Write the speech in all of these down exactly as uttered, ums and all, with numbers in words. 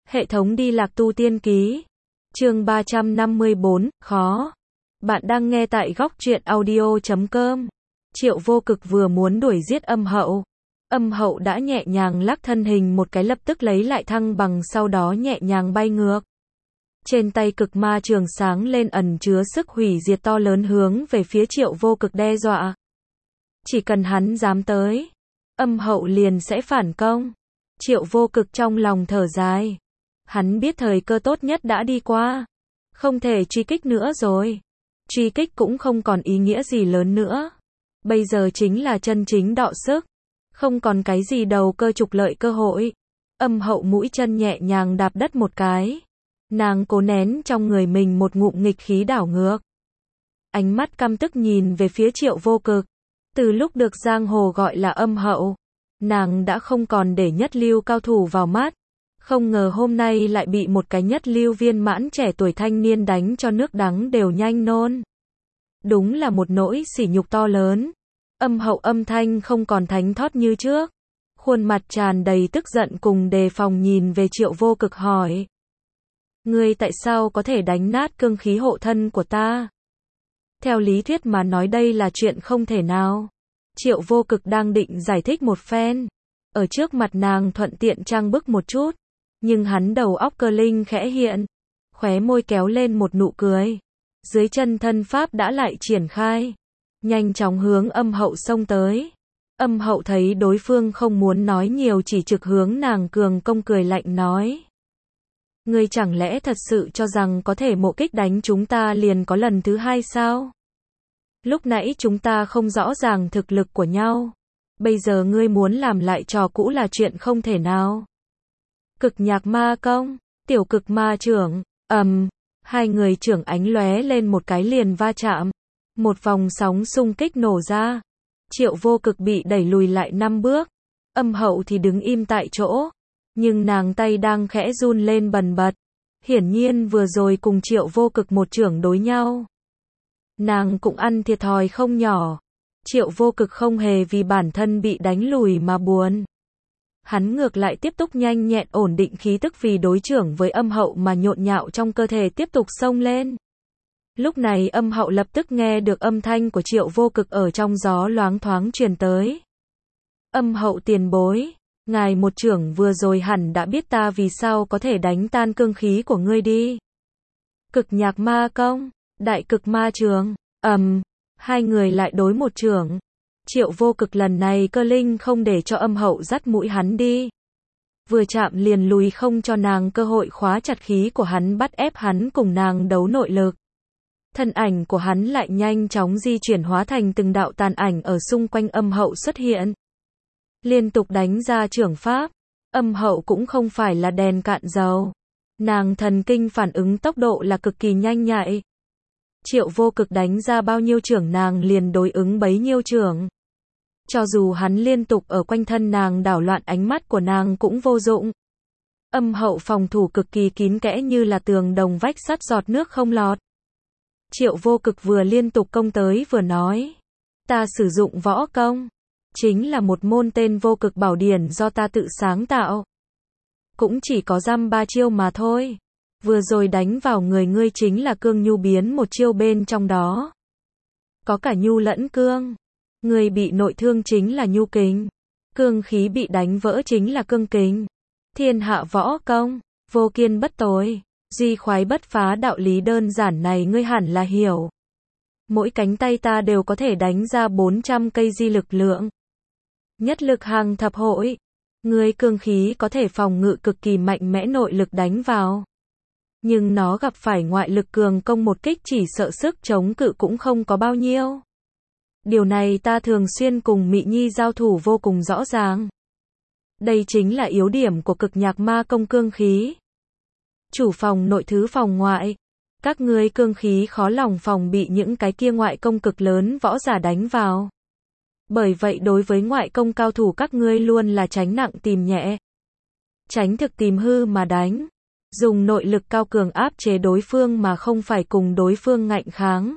Hệ thống đi lạc tu tiên ký. Chương ba trăm năm mươi bốn, khó. Bạn đang nghe tại góc truyện audio chấm com. Triệu Vô Cực vừa muốn đuổi giết Âm Hậu. Âm Hậu đã nhẹ nhàng lắc thân hình một cái lập tức lấy lại thăng bằng, sau đó nhẹ nhàng bay ngược. Trên tay cực ma trường sáng lên ẩn chứa sức hủy diệt to lớn hướng về phía Triệu Vô Cực đe dọa. Chỉ cần hắn dám tới, Âm Hậu liền sẽ phản công. Triệu Vô Cực trong lòng thở dài. Hắn biết thời cơ tốt nhất đã đi qua. Không thể truy kích nữa rồi. Truy kích cũng không còn ý nghĩa gì lớn nữa. Bây giờ chính là chân chính đọ sức. Không còn cái gì đầu cơ trục lợi cơ hội. Âm Hậu mũi chân nhẹ nhàng đạp đất một cái. Nàng cố nén trong người mình một ngụm nghịch khí đảo ngược. Ánh mắt căm tức nhìn về phía Triệu Vô Cực. Từ lúc được giang hồ gọi là Âm Hậu, nàng đã không còn để nhất lưu cao thủ vào mắt. Không ngờ hôm nay lại bị một cái nhất lưu viên mãn trẻ tuổi thanh niên đánh cho nước đắng đều nhanh nôn. Đúng là một nỗi sỉ nhục to lớn. Âm Hậu âm thanh không còn thánh thót như trước. Khuôn mặt tràn đầy tức giận cùng đề phòng nhìn về Triệu Vô Cực hỏi. Ngươi tại sao có thể đánh nát cương khí hộ thân của ta? Theo lý thuyết mà nói đây là chuyện không thể nào. Triệu Vô Cực đang định giải thích một phen. Ở trước mặt nàng thuận tiện trang bức một chút. Nhưng hắn đầu óc cơ linh khẽ hiện. Khóe môi kéo lên một nụ cười. Dưới chân thân pháp đã lại triển khai. Nhanh chóng hướng Âm Hậu xông tới. Âm Hậu thấy đối phương không muốn nói nhiều, chỉ trực hướng nàng cường công cười lạnh nói. Ngươi chẳng lẽ thật sự cho rằng có thể mộ kích đánh chúng ta liền có lần thứ hai sao? Lúc nãy chúng ta không rõ ràng thực lực của nhau. Bây giờ ngươi muốn làm lại trò cũ là chuyện không thể nào. Cực nhạc ma công, tiểu cực ma trưởng, ầm, um, hai người trưởng ánh lóe lên một cái liền va chạm. Một vòng sóng xung kích nổ ra. Triệu Vô Cực bị đẩy lùi lại năm bước. Âm Hậu thì đứng im tại chỗ. Nhưng nàng tay đang khẽ run lên bần bật. Hiển nhiên vừa rồi cùng Triệu Vô Cực một trưởng đối nhau. Nàng cũng ăn thiệt thòi không nhỏ. Triệu Vô Cực không hề vì bản thân bị đánh lùi mà buồn. Hắn ngược lại tiếp tục nhanh nhẹn ổn định khí tức, vì đối trưởng với Âm Hậu mà nhộn nhạo trong cơ thể tiếp tục xông lên. Lúc này Âm Hậu lập tức nghe được âm thanh của Triệu Vô Cực ở trong gió loáng thoáng truyền tới. Âm Hậu tiền bối, ngài một trưởng vừa rồi hẳn đã biết ta vì sao có thể đánh tan cương khí của ngươi đi. Cực nhạc ma công, đại cực ma trường, ầm, um, hai người lại đối một trưởng. Triệu Vô Cực lần này cơ linh không để cho Âm Hậu dắt mũi hắn đi. Vừa chạm liền lùi, không cho nàng cơ hội khóa chặt khí của hắn, bắt ép hắn cùng nàng đấu nội lực. Thân ảnh của hắn lại nhanh chóng di chuyển hóa thành từng đạo tàn ảnh ở xung quanh Âm Hậu xuất hiện. Liên tục đánh ra trưởng pháp. Âm Hậu cũng không phải là đèn cạn dầu. Nàng thần kinh phản ứng tốc độ là cực kỳ nhanh nhạy. Triệu Vô Cực đánh ra bao nhiêu trưởng nàng liền đối ứng bấy nhiêu trưởng. Cho dù hắn liên tục ở quanh thân nàng đảo loạn ánh mắt của nàng cũng vô dụng. Âm Hậu phòng thủ cực kỳ kín kẽ như là tường đồng vách sắt, giọt nước không lọt. Triệu Vô Cực vừa liên tục công tới vừa nói. Ta sử dụng võ công. Chính là một môn tên Vô Cực Bảo Điển do ta tự sáng tạo. Cũng chỉ có dăm ba chiêu mà thôi. Vừa rồi đánh vào người ngươi chính là cương nhu biến một chiêu bên trong đó. Có cả nhu lẫn cương. Ngươi bị nội thương chính là nhu kình. Cương khí bị đánh vỡ chính là cương kình. Thiên hạ võ công, vô kiên bất tồi, duy khoái bất phá, đạo lý đơn giản này ngươi hẳn là hiểu. Mỗi cánh tay ta đều có thể đánh ra bốn trăm cây di lực lượng. Nhất lực hàng thập hội. Ngươi cương khí có thể phòng ngự cực kỳ mạnh mẽ nội lực đánh vào. Nhưng nó gặp phải ngoại lực cường công một kích chỉ sợ sức chống cự cũng không có bao nhiêu. Điều này ta thường xuyên cùng Mị Nhi giao thủ vô cùng rõ ràng. Đây chính là yếu điểm của cực nhạc ma công cương khí. Chủ phòng nội thứ phòng ngoại. Các ngươi cương khí khó lòng phòng bị những cái kia ngoại công cực lớn võ giả đánh vào. Bởi vậy đối với ngoại công cao thủ các ngươi luôn là tránh nặng tìm nhẹ. Tránh thực tìm hư mà đánh. Dùng nội lực cao cường áp chế đối phương mà không phải cùng đối phương ngạnh kháng.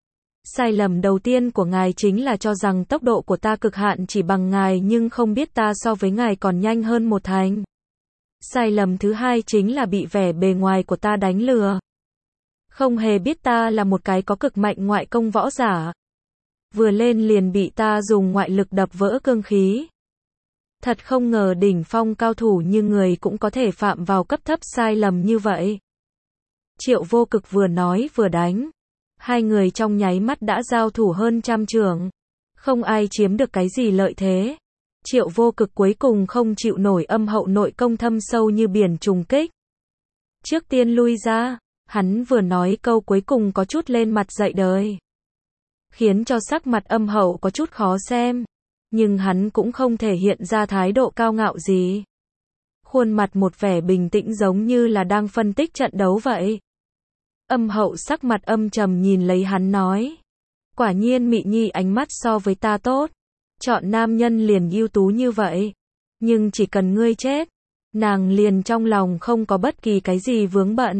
Sai lầm đầu tiên của ngài chính là cho rằng tốc độ của ta cực hạn chỉ bằng ngài, nhưng không biết ta so với ngài còn nhanh hơn một thành. Sai lầm thứ hai chính là bị vẻ bề ngoài của ta đánh lừa. Không hề biết ta là một cái có cực mạnh ngoại công võ giả. Vừa lên liền bị ta dùng ngoại lực đập vỡ cương khí. Thật không ngờ đỉnh phong cao thủ như người cũng có thể phạm vào cấp thấp sai lầm như vậy. Triệu Vô Cực vừa nói vừa đánh. Hai người trong nháy mắt đã giao thủ hơn trăm chưởng. Không ai chiếm được cái gì lợi thế. Triệu Vô Cực cuối cùng không chịu nổi âm hậu nội công thâm sâu như biển trùng kích. Trước tiên lui ra, hắn vừa nói câu cuối cùng có chút lên mặt dạy đời. Khiến cho sắc mặt âm hậu có chút khó xem. Nhưng hắn cũng không thể hiện ra thái độ cao ngạo gì. Khuôn mặt một vẻ bình tĩnh giống như là đang phân tích trận đấu vậy. Âm hậu sắc mặt âm trầm nhìn lấy hắn nói. Quả nhiên Mị Nhi ánh mắt so với ta tốt. Chọn nam nhân liền ưu tú như vậy. Nhưng chỉ cần ngươi chết, nàng liền trong lòng không có bất kỳ cái gì vướng bận.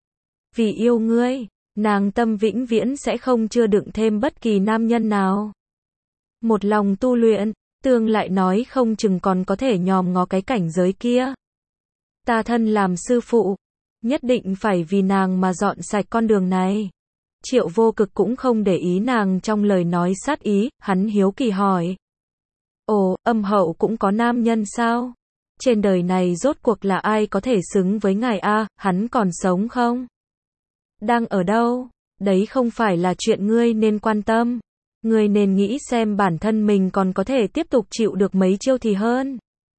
Vì yêu ngươi, nàng tâm vĩnh viễn sẽ không chứa đựng thêm bất kỳ nam nhân nào. Một lòng tu luyện, tương lại nói không chừng còn có thể nhòm ngó cái cảnh giới kia. Ta thân làm sư phụ, nhất định phải vì nàng mà dọn sạch con đường này. Triệu Vô Cực cũng không để ý nàng trong lời nói sát ý, hắn hiếu kỳ hỏi. Ồ, âm hậu cũng có nam nhân sao? Trên đời này rốt cuộc là ai có thể xứng với ngài a, hắn còn sống không? Đang ở đâu? Đấy không phải là chuyện ngươi nên quan tâm. Ngươi nên nghĩ xem bản thân mình còn có thể tiếp tục chịu được mấy chiêu thì hơn.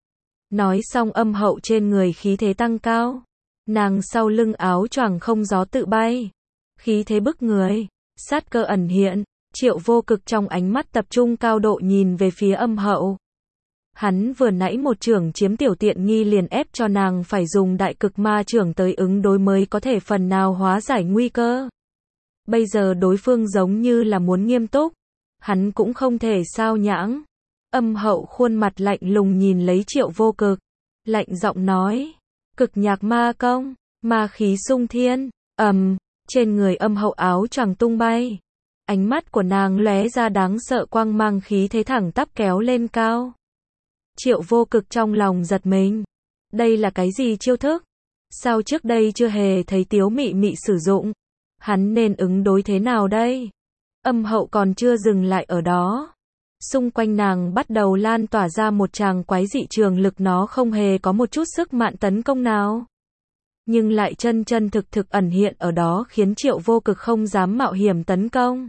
Nói xong âm hậu trên người khí thế tăng cao. Nàng sau lưng áo choàng không gió tự bay. Khí thế bức người, sát cơ ẩn hiện. Triệu Vô Cực trong ánh mắt tập trung cao độ nhìn về phía âm hậu. Hắn vừa nãy một chưởng chiếm tiểu tiện nghi liền ép cho nàng phải dùng đại cực ma chưởng tới ứng đối mới có thể phần nào hóa giải nguy cơ. Bây giờ đối phương giống như là muốn nghiêm túc. Hắn cũng không thể sao nhãng. Âm hậu khuôn mặt lạnh lùng nhìn lấy Triệu Vô Cực. Lạnh giọng nói. Cực nhạc ma công, ma khí sung thiên, ầm, um, trên người âm hậu áo choàng tung bay. Ánh mắt của nàng lóe ra đáng sợ quang mang khí thế thẳng tắp kéo lên cao. Triệu Vô Cực trong lòng giật mình. Đây là cái gì chiêu thức? Sao trước đây chưa hề thấy Tiếu Mị Mị sử dụng? Hắn nên ứng đối thế nào đây? Âm hậu còn chưa dừng lại ở đó. Xung quanh nàng bắt đầu lan tỏa ra một tràng quái dị trường lực, nó không hề có một chút sức mạnh tấn công nào. Nhưng lại chân chân thực thực ẩn hiện ở đó khiến Triệu Vô Cực không dám mạo hiểm tấn công.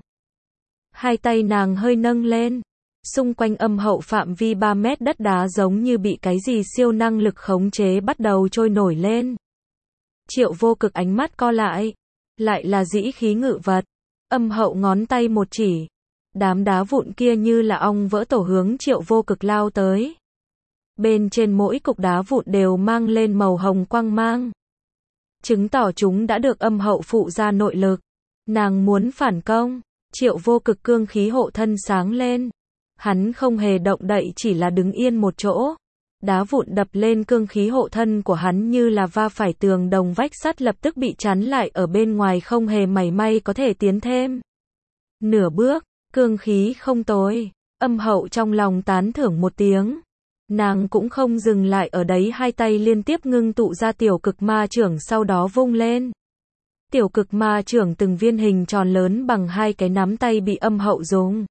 Hai tay nàng hơi nâng lên. Xung quanh âm hậu phạm vi ba mét đất đá giống như bị cái gì siêu năng lực khống chế bắt đầu trôi nổi lên. Triệu Vô Cực ánh mắt co lại. Lại là dĩ khí ngự vật. Âm hậu ngón tay một chỉ. Đám đá vụn kia như là ong vỡ tổ hướng Triệu Vô Cực lao tới. Bên trên mỗi cục đá vụn đều mang lên màu hồng quang mang. Chứng tỏ chúng đã được âm hậu phụ ra nội lực. Nàng muốn phản công. Triệu Vô Cực cương khí hộ thân sáng lên. Hắn không hề động đậy, chỉ là đứng yên một chỗ. Đá vụn đập lên cương khí hộ thân của hắn như là va phải tường đồng vách sắt, lập tức bị chắn lại ở bên ngoài, không hề mảy may có thể tiến thêm. Nửa bước, cương khí không tối. Âm hậu trong lòng tán thưởng một tiếng. Nàng cũng không dừng lại ở đấy, hai tay liên tiếp ngưng tụ ra tiểu cực ma chưởng, sau đó vung lên. Tiểu cực ma chưởng từng viên hình tròn lớn bằng hai cái nắm tay bị âm hậu dùng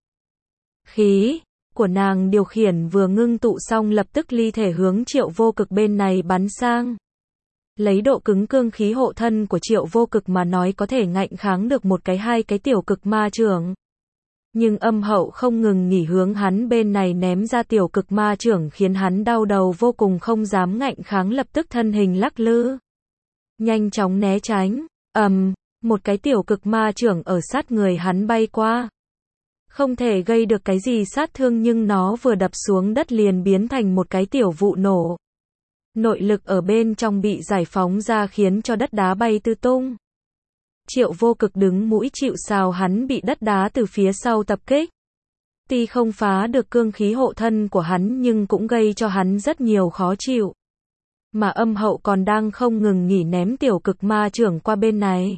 khí của nàng điều khiển vừa ngưng tụ xong lập tức ly thể hướng Triệu Vô Cực bên này bắn sang. Lấy độ cứng cương khí hộ thân của Triệu Vô Cực mà nói có thể ngạnh kháng được một cái hai cái tiểu cực ma chưởng. Nhưng âm hậu không ngừng nghỉ hướng hắn bên này ném ra tiểu cực ma chưởng, khiến hắn đau đầu vô cùng, không dám ngạnh kháng, lập tức thân hình lắc lư. Nhanh chóng né tránh. ầm, um, một cái tiểu cực ma chưởng ở sát người hắn bay qua. Không thể gây được cái gì sát thương, nhưng nó vừa đập xuống đất liền biến thành một cái tiểu vụ nổ. Nội lực ở bên trong bị giải phóng ra khiến cho đất đá bay tứ tung. Triệu Vô Cực đứng mũi chịu sào, hắn bị đất đá từ phía sau tập kích. Tuy không phá được cương khí hộ thân của hắn nhưng cũng gây cho hắn rất nhiều khó chịu. Mà âm hậu còn đang không ngừng nghỉ ném tiểu cực ma chưởng qua bên này.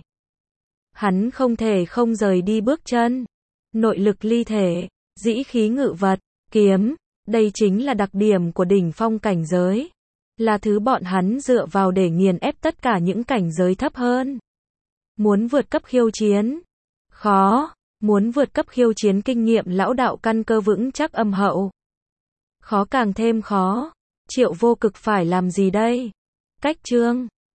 Hắn không thể không rời đi bước chân. Nội lực ly thể, dĩ khí ngự vật, kiếm, đây chính là đặc điểm của đỉnh phong cảnh giới. là thứ bọn hắn dựa vào để nghiền ép tất cả những cảnh giới thấp hơn. Muốn vượt cấp khiêu chiến. Khó. Muốn vượt cấp khiêu chiến kinh nghiệm lão đạo căn cơ vững chắc âm hậu. Khó càng thêm khó. Triệu Vô Cực phải làm gì đây? Cách chương